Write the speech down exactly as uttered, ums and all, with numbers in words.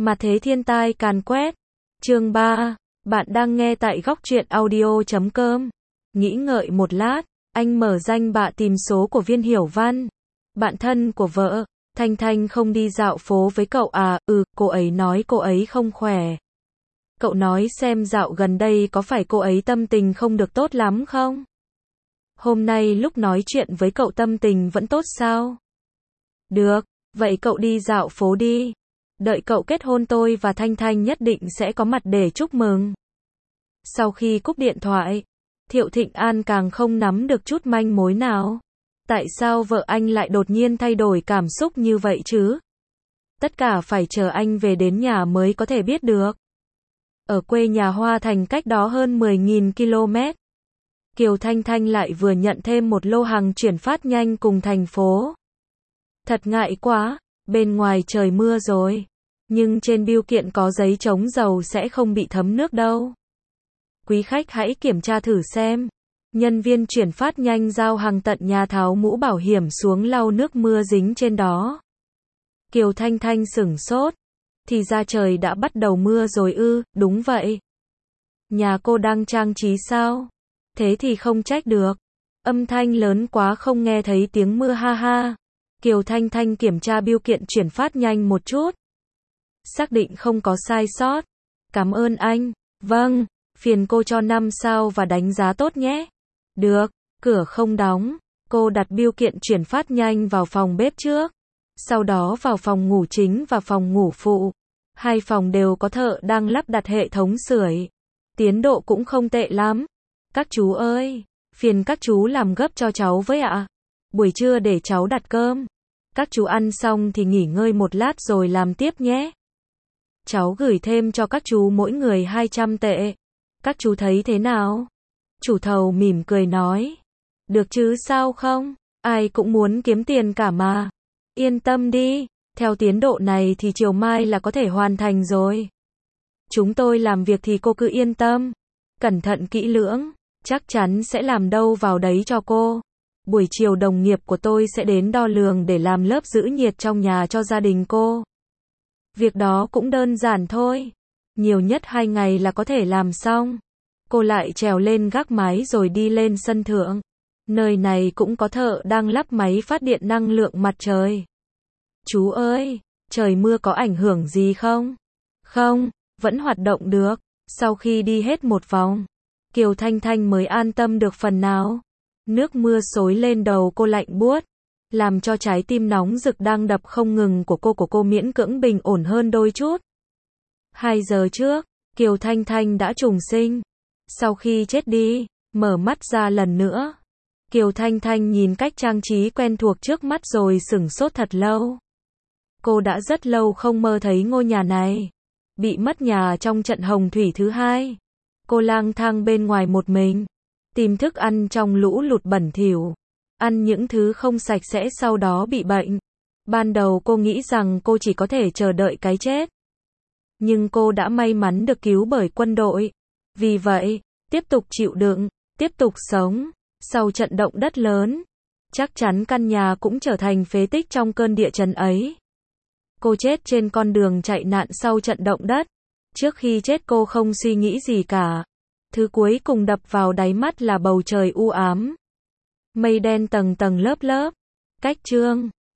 Mà thế thiên tai càn quét. Chương ba. Bạn đang nghe tại góc truyện audio chấm com. Nghĩ ngợi một lát, anh mở danh bạ tìm số của Viên Hiểu Văn. Bạn thân của vợ. Thanh Thanh không đi dạo phố với cậu à? Ừ, cô ấy nói cô ấy không khỏe. Cậu nói xem dạo gần đây có phải cô ấy tâm tình không được tốt lắm không? Hôm nay lúc nói chuyện với cậu tâm tình vẫn tốt sao? Được, vậy cậu đi dạo phố đi. Đợi cậu kết hôn tôi và Thanh Thanh nhất định sẽ có mặt để chúc mừng. Sau khi cúp điện thoại, Thiệu Thịnh An càng không nắm được chút manh mối nào. Tại sao vợ anh lại đột nhiên thay đổi cảm xúc như vậy chứ? Tất cả phải chờ anh về đến nhà mới có thể biết được. Ở quê nhà Hoa Thành cách đó hơn mười nghìn ki lô mét. Kiều Thanh Thanh lại vừa nhận thêm một lô hàng chuyển phát nhanh cùng thành phố. Thật ngại quá, bên ngoài trời mưa rồi. Nhưng trên bưu kiện có giấy chống dầu sẽ không bị thấm nước đâu. Quý khách hãy kiểm tra thử xem. Nhân viên chuyển phát nhanh giao hàng tận nhà tháo mũ bảo hiểm xuống lau nước mưa dính trên đó. Kiều Thanh Thanh sửng sốt. Thì ra trời đã bắt đầu mưa rồi ư? Đúng vậy. Nhà cô đang trang trí sao? Thế thì không trách được. Âm thanh lớn quá không nghe thấy tiếng mưa ha ha. Kiều Thanh Thanh kiểm tra bưu kiện chuyển phát nhanh một chút. Xác định không có sai sót. Cảm ơn anh. Vâng, phiền cô cho năm sao và đánh giá tốt nhé. Được, cửa không đóng. Cô đặt bưu kiện chuyển phát nhanh vào phòng bếp trước. Sau đó vào phòng ngủ chính và phòng ngủ phụ. Hai phòng đều có thợ đang lắp đặt hệ thống sưởi. Tiến độ cũng không tệ lắm. Các chú ơi, phiền các chú làm gấp cho cháu với ạ. Buổi trưa để cháu đặt cơm. Các chú ăn xong thì nghỉ ngơi một lát rồi làm tiếp nhé. Cháu gửi thêm cho các chú mỗi người hai trăm tệ. Các chú thấy thế nào? Chủ thầu mỉm cười nói. Được chứ sao không? Ai cũng muốn kiếm tiền cả mà. Yên tâm đi, theo tiến độ này thì chiều mai là có thể hoàn thành rồi. Chúng tôi làm việc thì cô cứ yên tâm. Cẩn thận kỹ lưỡng, chắc chắn sẽ làm đâu vào đấy cho cô. Buổi chiều đồng nghiệp của tôi sẽ đến đo lường để làm lớp giữ nhiệt trong nhà cho gia đình cô. Việc đó cũng đơn giản thôi. Nhiều nhất hai ngày là có thể làm xong. Cô lại trèo lên gác mái rồi đi lên sân thượng. Nơi này cũng có thợ đang lắp máy phát điện năng lượng mặt trời. Chú ơi, trời mưa có ảnh hưởng gì không? Không, vẫn hoạt động được. Sau khi đi hết một vòng, Kiều Thanh Thanh mới an tâm được phần nào. Nước mưa xối lên đầu cô lạnh buốt, làm cho trái tim nóng rực đang đập không ngừng của cô của cô miễn cưỡng bình ổn hơn đôi chút. Hai giờ trước, Kiều Thanh Thanh đã trùng sinh. Sau khi chết đi, mở mắt ra lần nữa. Kiều Thanh Thanh nhìn cách trang trí quen thuộc trước mắt rồi sửng sốt thật lâu. Cô đã rất lâu không mơ thấy ngôi nhà này. Bị mất nhà trong trận hồng thủy thứ hai. Cô lang thang bên ngoài một mình. Tìm thức ăn trong lũ lụt bẩn thỉu. Ăn những thứ không sạch sẽ sau đó bị bệnh. Ban đầu cô nghĩ rằng cô chỉ có thể chờ đợi cái chết. Nhưng cô đã may mắn được cứu bởi quân đội. Vì vậy, tiếp tục chịu đựng, tiếp tục sống. Sau trận động đất lớn, chắc chắn căn nhà cũng trở thành phế tích trong cơn địa chấn ấy. Cô chết trên con đường chạy nạn sau trận động đất. Trước khi chết cô không suy nghĩ gì cả. Thứ cuối cùng đập vào đáy mắt là bầu trời u ám. Mây đen tầng tầng lớp lớp. Cách chương